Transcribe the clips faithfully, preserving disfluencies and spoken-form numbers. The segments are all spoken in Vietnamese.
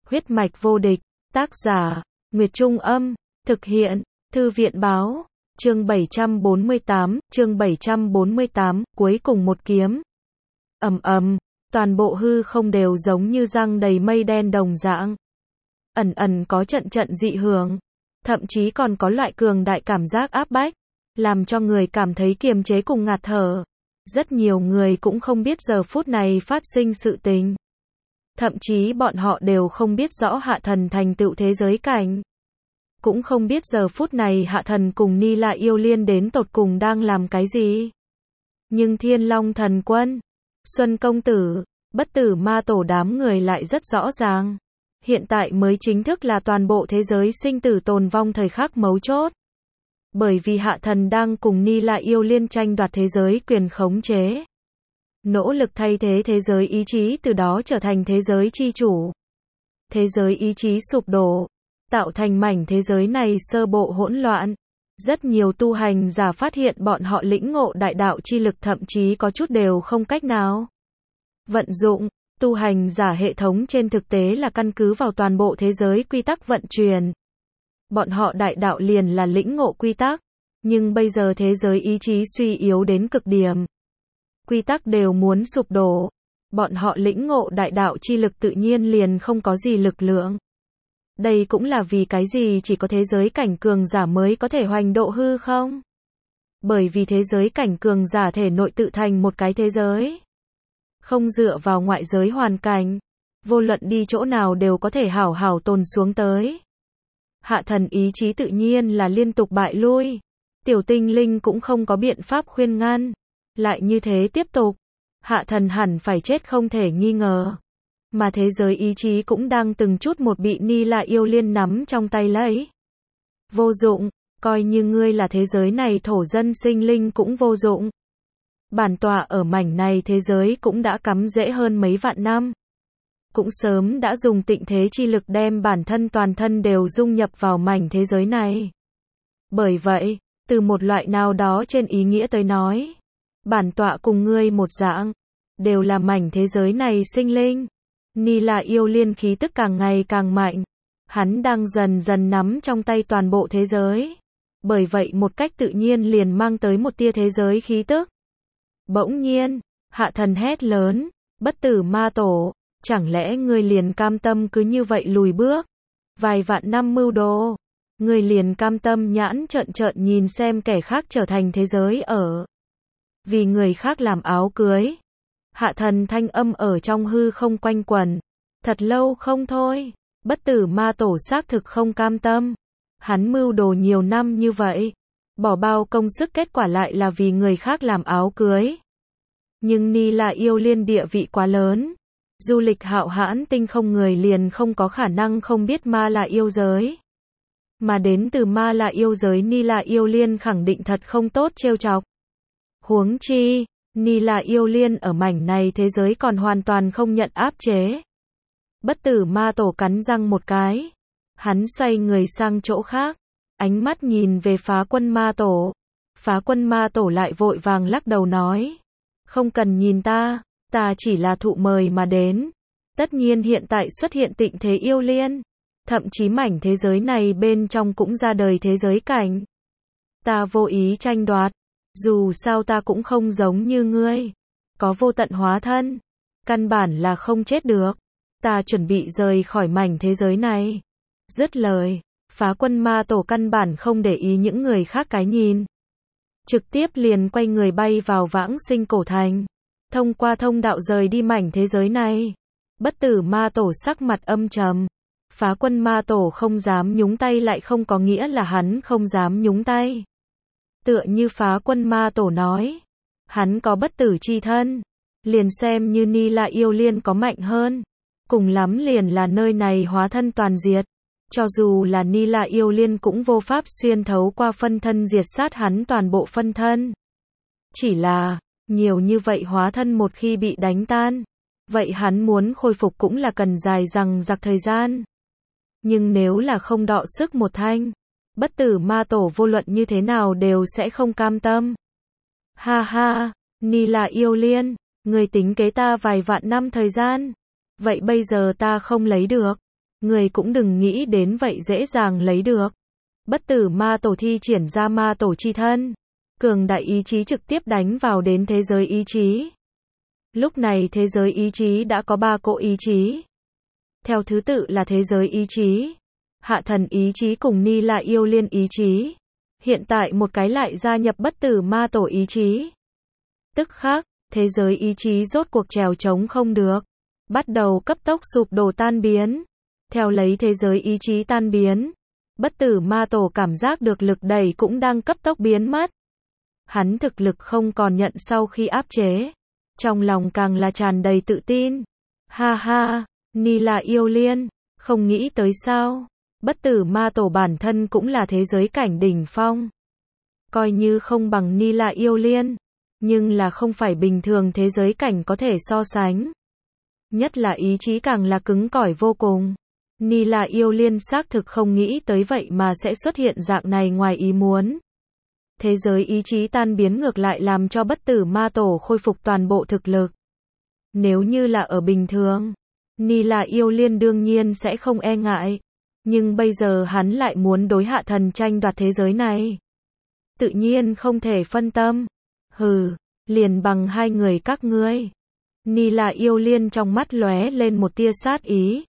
Huyết mạch vô địch, tác giả, Nguyệt Trung Âm, thực hiện, Thư viện Báo, chương bảy trăm bốn mươi tám, chương bảy trăm bốn mươi tám, cuối cùng một kiếm. Ầm ầm, toàn bộ hư không đều giống như răng đầy mây đen đồng dạng. Ẩn ẩn có trận trận dị hưởng, thậm chí còn có loại cường đại cảm giác áp bách, làm cho người cảm thấy kiềm chế cùng ngạt thở. Rất nhiều người cũng không biết giờ phút này phát sinh sự tình. Thậm chí bọn họ đều không biết rõ Hạ Thần thành tựu thế giới cảnh. Cũng không biết giờ phút này Hạ Thần cùng Ni La Yêu Liên đến tột cùng đang làm cái gì. Nhưng Thiên Long Thần Quân, Xuân Công Tử, Bất Tử Ma Tổ đám người lại rất rõ ràng. Hiện tại mới chính thức là toàn bộ thế giới sinh tử tồn vong thời khắc mấu chốt. Bởi vì Hạ Thần đang cùng Ni La Yêu Liên tranh đoạt thế giới quyền khống chế. Nỗ lực thay thế thế giới ý chí, từ đó trở thành thế giới chi chủ. Thế giới ý chí sụp đổ, tạo thành mảnh thế giới này sơ bộ hỗn loạn. Rất nhiều tu hành giả phát hiện bọn họ lĩnh ngộ đại đạo chi lực thậm chí có chút đều không cách nào vận dụng. Tu hành giả hệ thống trên thực tế là căn cứ vào toàn bộ thế giới quy tắc vận chuyển. Bọn họ đại đạo liền là lĩnh ngộ quy tắc, nhưng bây giờ thế giới ý chí suy yếu đến cực điểm. Quy tắc đều muốn sụp đổ. Bọn họ lĩnh ngộ đại đạo chi lực tự nhiên liền không có gì lực lượng. Đây cũng là vì cái gì chỉ có thế giới cảnh cường giả mới có thể hoành độ hư không? Bởi vì thế giới cảnh cường giả thể nội tự thành một cái thế giới. Không dựa vào ngoại giới hoàn cảnh. Vô luận đi chỗ nào đều có thể hảo hảo tồn xuống tới. Hạ Thần ý chí tự nhiên là liên tục bại lui. Tiểu tinh linh cũng không có biện pháp khuyên ngăn. Lại như thế tiếp tục, Hạ Thần hẳn phải chết không thể nghi ngờ. Mà thế giới ý chí cũng đang từng chút một bị Ni La Yêu Liên nắm trong tay lấy. Vô dụng, coi như ngươi là thế giới này thổ dân sinh linh cũng vô dụng. Bản tọa ở mảnh này thế giới cũng đã cắm rễ hơn mấy vạn năm. Cũng sớm đã dùng tịnh thế chi lực đem bản thân toàn thân đều dung nhập vào mảnh thế giới này. Bởi vậy, từ một loại nào đó trên ý nghĩa tới nói, bản tọa cùng ngươi một dạng, đều là mảnh thế giới này sinh linh. Ni La Yêu Liên khí tức càng ngày càng mạnh. Hắn đang dần dần nắm trong tay toàn bộ thế giới. Bởi vậy một cách tự nhiên liền mang tới một tia thế giới khí tức. Bỗng nhiên, Hạ Thần hét lớn, Bất Tử Ma Tổ, chẳng lẽ ngươi liền cam tâm cứ như vậy lùi bước? Vài vạn năm mưu đồ, ngươi liền cam tâm nhãn trợn trợn nhìn xem kẻ khác trở thành thế giới ở. Vì người khác làm áo cưới. Hạ Thần thanh âm ở trong hư không quanh quẩn. Thật lâu không thôi. Bất Tử Ma Tổ xác thực không cam tâm. Hắn mưu đồ nhiều năm như vậy. Bỏ bao công sức kết quả lại là vì người khác làm áo cưới. Nhưng Ni La Yêu Liên địa vị quá lớn. Du lịch hạo hãn tinh không người liền không có khả năng không biết ma là yêu giới. Mà đến từ ma là yêu giới Ni La Yêu Liên khẳng định thật không tốt trêu chọc. Huống chi, Ni La Yêu Liên ở mảnh này thế giới còn hoàn toàn không nhận áp chế. Bất Tử Ma Tổ cắn răng một cái. Hắn xoay người sang chỗ khác. Ánh mắt nhìn về Phá Quân Ma Tổ. Phá Quân Ma Tổ lại vội vàng lắc đầu nói. Không cần nhìn ta, ta chỉ là thụ mời mà đến. Tất nhiên hiện tại xuất hiện tịnh thế yêu liên. Thậm chí mảnh thế giới này bên trong cũng ra đời thế giới cảnh. Ta vô ý tranh đoạt. Dù sao ta cũng không giống như ngươi. Có vô tận hóa thân. Căn bản là không chết được. Ta chuẩn bị rời khỏi mảnh thế giới này. Dứt lời, Phá Quân Ma Tổ căn bản không để ý những người khác cái nhìn. Trực tiếp liền quay người bay vào Vãng Sinh Cổ Thành. Thông qua thông đạo rời đi mảnh thế giới này. Bất Tử Ma Tổ sắc mặt âm trầm. Phá Quân Ma Tổ không dám nhúng tay lại không có nghĩa là hắn không dám nhúng tay. Tựa như Phá Quân Ma Tổ nói. Hắn có bất tử chi thân. Liền xem như Ni La Yêu Liên có mạnh hơn. Cùng lắm liền là nơi này hóa thân toàn diệt. Cho dù là Ni La Yêu Liên cũng vô pháp xuyên thấu qua phân thân diệt sát hắn toàn bộ phân thân. Chỉ là, nhiều như vậy hóa thân một khi bị đánh tan. Vậy hắn muốn khôi phục cũng là cần dài dằng dặc thời gian. Nhưng nếu là không đọ sức một thanh. Bất Tử Ma Tổ vô luận như thế nào đều sẽ không cam tâm. Ha ha, Ni La Yêu Liên, người tính kế ta vài vạn năm thời gian. Vậy bây giờ ta không lấy được. Người cũng đừng nghĩ đến vậy dễ dàng lấy được. Bất tử ma tổ thi triển ra ma tổ chi thân. Cường đại ý chí trực tiếp đánh vào đến thế giới ý chí. Lúc này thế giới ý chí đã có ba cỗ ý chí. Theo thứ tự là thế giới ý chí, hạ thần ý chí cùng Ni La Yêu Liên ý chí. Hiện tại một cái lại gia nhập bất tử ma tổ ý chí. Tức khác, thế giới ý chí rốt cuộc trèo trống không được. Bắt đầu cấp tốc sụp đổ tan biến. Theo lấy thế giới ý chí tan biến, bất tử ma tổ cảm giác được lực đẩy cũng đang cấp tốc biến mất. Hắn thực lực không còn nhận sau khi áp chế. Trong lòng càng là tràn đầy tự tin. Ha ha, Ni La Yêu Liên, không nghĩ tới sao. Bất tử ma tổ bản thân cũng là thế giới cảnh đỉnh phong. Coi như không bằng Ni La Yêu Liên, nhưng là không phải bình thường thế giới cảnh có thể so sánh. Nhất là ý chí càng là cứng cỏi vô cùng. Ni La Yêu Liên xác thực không nghĩ tới vậy mà sẽ xuất hiện dạng này ngoài ý muốn. Thế giới ý chí tan biến ngược lại làm cho bất tử ma tổ khôi phục toàn bộ thực lực. Nếu như là ở bình thường, Ni La Yêu Liên đương nhiên sẽ không e ngại. Nhưng bây giờ hắn lại muốn đối hạ thần tranh đoạt thế giới này. Tự nhiên không thể phân tâm. Hừ, liền bằng hai người các ngươi. Ni La Yêu Liên trong mắt lóe lên một tia sát ý.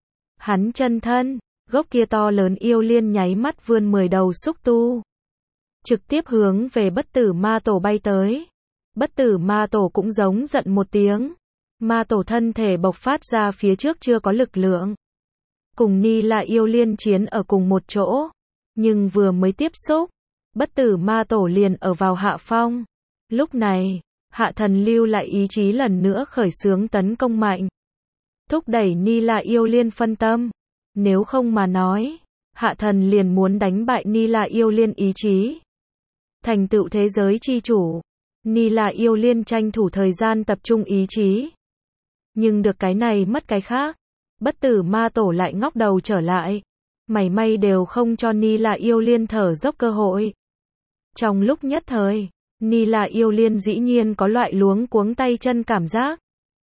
Hắn chân thân, gốc kia to lớn yêu liên nháy mắt vươn mười đầu xúc tu. Trực tiếp hướng về bất tử ma tổ bay tới. Bất tử ma tổ cũng giống giận một tiếng. Ma tổ thân thể bộc phát ra phía trước chưa có lực lượng. Cùng Ni La Yêu Liên chiến ở cùng một chỗ. Nhưng vừa mới tiếp xúc, bất tử ma tổ liền ở vào hạ phong. Lúc này, hạ thần lưu lại ý chí lần nữa khởi xướng tấn công mạnh. Thúc đẩy Ni La Yêu Liên phân tâm. Nếu không mà nói, hạ thần liền muốn đánh bại Ni La Yêu Liên ý chí. Thành tựu thế giới chi chủ. Ni La Yêu Liên tranh thủ thời gian tập trung ý chí. Nhưng được cái này mất cái khác. Bất tử ma tổ lại ngóc đầu trở lại. Mảy may đều không cho Ni La Yêu Liên thở dốc cơ hội. Trong lúc nhất thời, Ni La Yêu Liên dĩ nhiên có loại luống cuống tay chân cảm giác.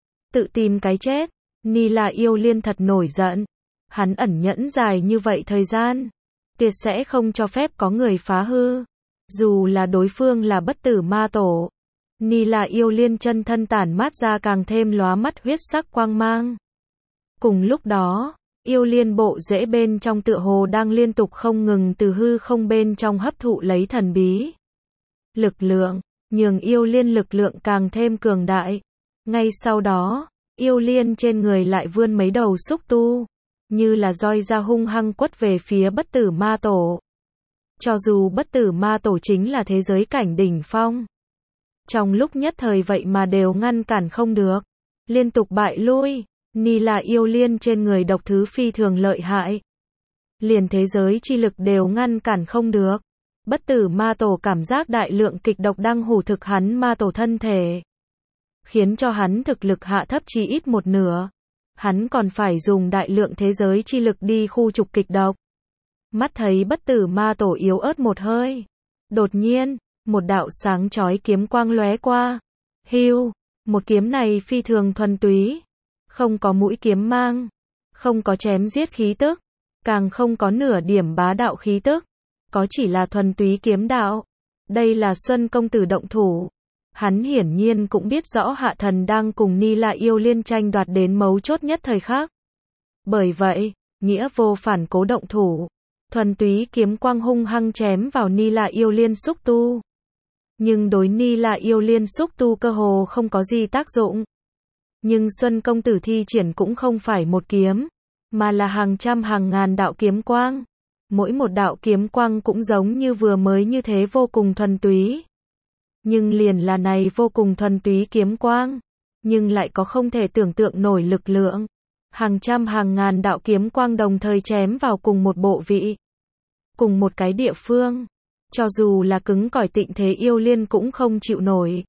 Tự tìm cái chết. Ni La Yêu Liên thật nổi giận. Hắn ẩn nhẫn dài như vậy thời gian, tuyệt sẽ không cho phép có người phá hư. Dù là đối phương là bất tử ma tổ. Ni La Yêu Liên chân thân tản mát ra càng thêm lóa mắt huyết sắc quang mang. Cùng lúc đó, yêu liên bộ rễ bên trong tựa hồ đang liên tục không ngừng từ hư không bên trong hấp thụ lấy thần bí lực lượng, nhường yêu liên lực lượng càng thêm cường đại. Ngay sau đó, yêu liên trên người lại vươn mấy đầu xúc tu, như là roi ra hung hăng quất về phía bất tử ma tổ. Cho dù bất tử ma tổ chính là thế giới cảnh đỉnh phong, trong lúc nhất thời vậy mà đều ngăn cản không được, liên tục bại lui. Ni La Yêu Liên trên người độc thứ phi thường lợi hại, liền thế giới chi lực đều ngăn cản không được. Bất tử ma tổ cảm giác đại lượng kịch độc đang hủ thực hắn ma tổ thân thể, khiến cho hắn thực lực hạ thấp chỉ ít một nửa. Hắn còn phải dùng đại lượng thế giới chi lực đi khu trục kịch độc. Mắt thấy bất tử ma tổ yếu ớt một hơi. Đột nhiên, một đạo sáng chói kiếm quang lóe qua. Hưu, một kiếm này phi thường thuần túy. Không có mũi kiếm mang, không có chém giết khí tức, càng không có nửa điểm bá đạo khí tức, có chỉ là thuần túy kiếm đạo. Đây là Xuân công tử động thủ. Hắn hiển nhiên cũng biết rõ hạ thần đang cùng Ni La Yêu Liên tranh đoạt đến mấu chốt nhất thời khắc. Bởi vậy, nghĩa vô phản cố động thủ, thuần túy kiếm quang hung hăng chém vào Ni La Yêu Liên xúc tu. Nhưng đối Ni La Yêu Liên xúc tu cơ hồ không có gì tác dụng. Nhưng Xuân công tử thi triển cũng không phải một kiếm, mà là hàng trăm hàng ngàn đạo kiếm quang. Mỗi một đạo kiếm quang cũng giống như vừa mới như thế vô cùng thuần túy. Nhưng liền là này vô cùng thuần túy kiếm quang, nhưng lại có không thể tưởng tượng nổi lực lượng. Hàng trăm hàng ngàn đạo kiếm quang đồng thời chém vào cùng một bộ vị, cùng một cái địa phương. Cho dù là cứng cỏi tịnh thế yêu liên cũng không chịu nổi.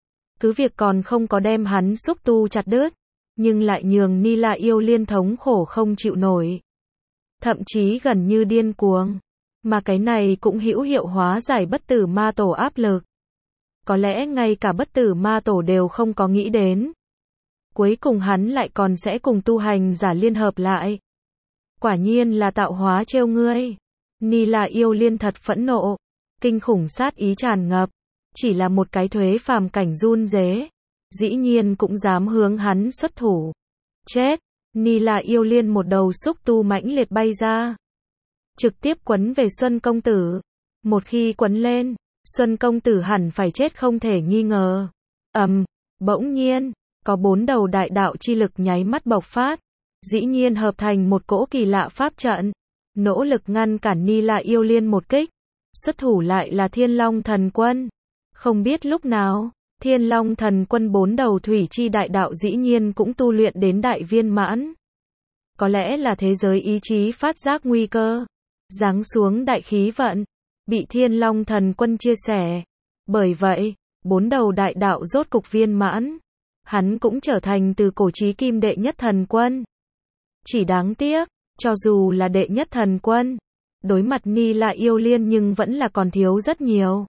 Cứ việc còn không có đem hắn xúc tu chặt đứt, nhưng lại nhường Ni La Yêu Liên thống khổ không chịu nổi. Thậm chí gần như điên cuồng. Mà cái này cũng hữu hiệu hóa giải bất tử ma tổ áp lực. Có lẽ ngay cả bất tử ma tổ đều không có nghĩ đến. Cuối cùng hắn lại còn sẽ cùng tu hành giả liên hợp lại. Quả nhiên là tạo hóa trêu ngươi. Ni La Yêu Liên thật phẫn nộ, kinh khủng sát ý tràn ngập, chỉ là một cái thuế phàm cảnh run rế, dĩ nhiên cũng dám hướng hắn xuất thủ. Chết! Ni La Yêu Liên một đầu xúc tu mãnh liệt bay ra, trực tiếp quấn về Xuân công tử. Một khi quấn lên, Xuân công tử hẳn phải chết không thể nghi ngờ. Ầm, bỗng nhiên, có bốn đầu đại đạo chi lực nháy mắt bộc phát, dĩ nhiên hợp thành một cỗ kỳ lạ pháp trận, nỗ lực ngăn cản Ni La Yêu Liên một kích. Xuất thủ lại là Thiên Long Thần Quân. Không biết lúc nào, Thiên Long Thần Quân bốn đầu thủy chi đại đạo dĩ nhiên cũng tu luyện đến đại viên mãn. Có lẽ là thế giới ý chí phát giác nguy cơ, giáng xuống đại khí vận, bị Thiên Long Thần Quân chia sẻ. Bởi vậy, bốn đầu đại đạo rốt cục viên mãn, hắn cũng trở thành từ cổ chí kim đệ nhất thần quân. Chỉ đáng tiếc, cho dù là đệ nhất thần quân, đối mặt Ni La Yêu Liên nhưng vẫn là còn thiếu rất nhiều.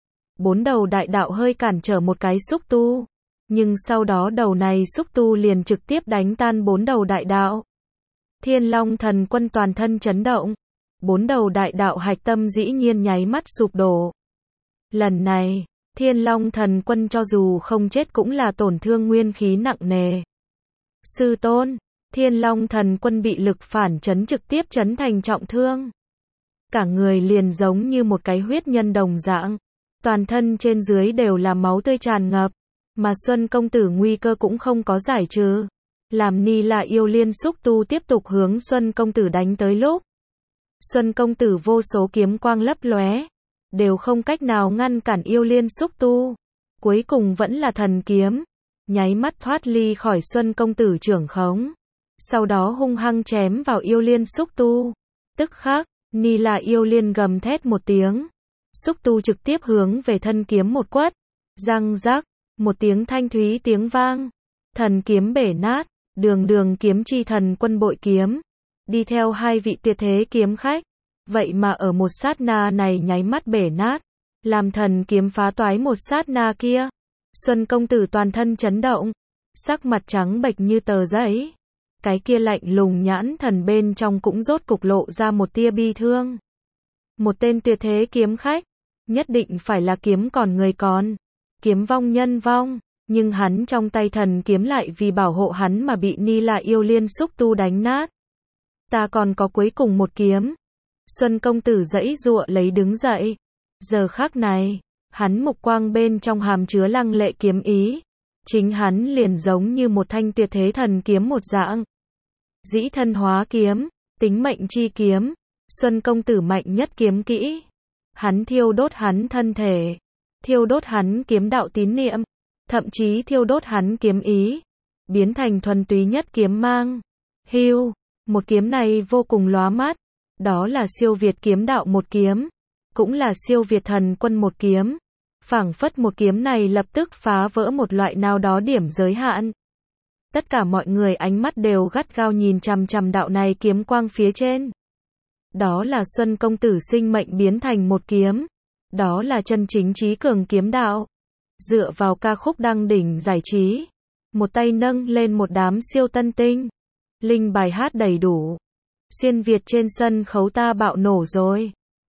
Bốn đầu đại đạo hơi cản trở một cái xúc tu, nhưng sau đó đầu này xúc tu liền trực tiếp đánh tan bốn đầu đại đạo. Thiên Long Thần Quân toàn thân chấn động, bốn đầu đại đạo hạch tâm dĩ nhiên nháy mắt sụp đổ. Lần này, Thiên Long Thần Quân cho dù không chết cũng là tổn thương nguyên khí nặng nề. Sư tôn, Thiên Long Thần Quân bị lực phản chấn trực tiếp chấn thành trọng thương. Cả người liền giống như một cái huyết nhân đồng dạng, toàn thân trên dưới đều là máu tươi tràn ngập, mà Xuân công tử nguy cơ cũng không có giải trừ. Làm Ni La Yêu Liên xúc tu tiếp tục hướng Xuân công tử đánh tới lúc, Xuân công tử vô số kiếm quang lấp lóe, đều không cách nào ngăn cản Yêu Liên xúc tu. Cuối cùng vẫn là thần kiếm, nháy mắt thoát ly khỏi Xuân công tử trưởng khống, sau đó hung hăng chém vào Yêu Liên xúc tu. Tức khắc, Ni La Yêu Liên gầm thét một tiếng, xúc tu trực tiếp hướng về thân kiếm một quất, răng rắc, một tiếng thanh thúy tiếng vang, thần kiếm bể nát. Đường đường kiếm chi thần quân bội kiếm, đi theo hai vị tuyệt thế kiếm khách, vậy mà ở một sát na này nháy mắt bể nát, làm thần kiếm phá toái một sát na kia. Xuân công tử toàn thân chấn động, sắc mặt trắng bệch như tờ giấy, cái kia lạnh lùng nhãn thần bên trong cũng rốt cục lộ ra một tia bi thương. Một tên tuyệt thế kiếm khách, nhất định phải là kiếm còn người còn, kiếm vong nhân vong. Nhưng hắn trong tay thần kiếm lại vì bảo hộ hắn mà bị Ni La Yêu Liên xúc tu đánh nát. Ta còn có cuối cùng một kiếm. Xuân công tử giãy giụa lấy đứng dậy. Giờ khắc này, hắn mục quang bên trong hàm chứa lăng lệ kiếm ý. Chính hắn liền giống như một thanh tuyệt thế thần kiếm một dạng. Dĩ thân hóa kiếm, tính mệnh chi kiếm. Xuân công tử mạnh nhất kiếm kỹ. Hắn thiêu đốt hắn thân thể, thiêu đốt hắn kiếm đạo tín niệm, thậm chí thiêu đốt hắn kiếm ý, biến thành thuần túy nhất kiếm mang. Hưu, một kiếm này vô cùng lóa mắt, đó là siêu việt kiếm đạo một kiếm, cũng là siêu việt thần quân một kiếm. Phảng phất một kiếm này lập tức phá vỡ một loại nào đó điểm giới hạn. Tất cả mọi người ánh mắt đều gắt gao nhìn chằm chằm đạo này kiếm quang phía trên. Đó là Xuân công tử sinh mệnh biến thành một kiếm, đó là chân chính chí cường kiếm đạo. Dựa vào ca khúc đăng đỉnh giải trí, một tay nâng lên một đám siêu tân tinh, linh bài hát đầy đủ, xuyên Việt trên sân khấu ta bạo nổ rồi.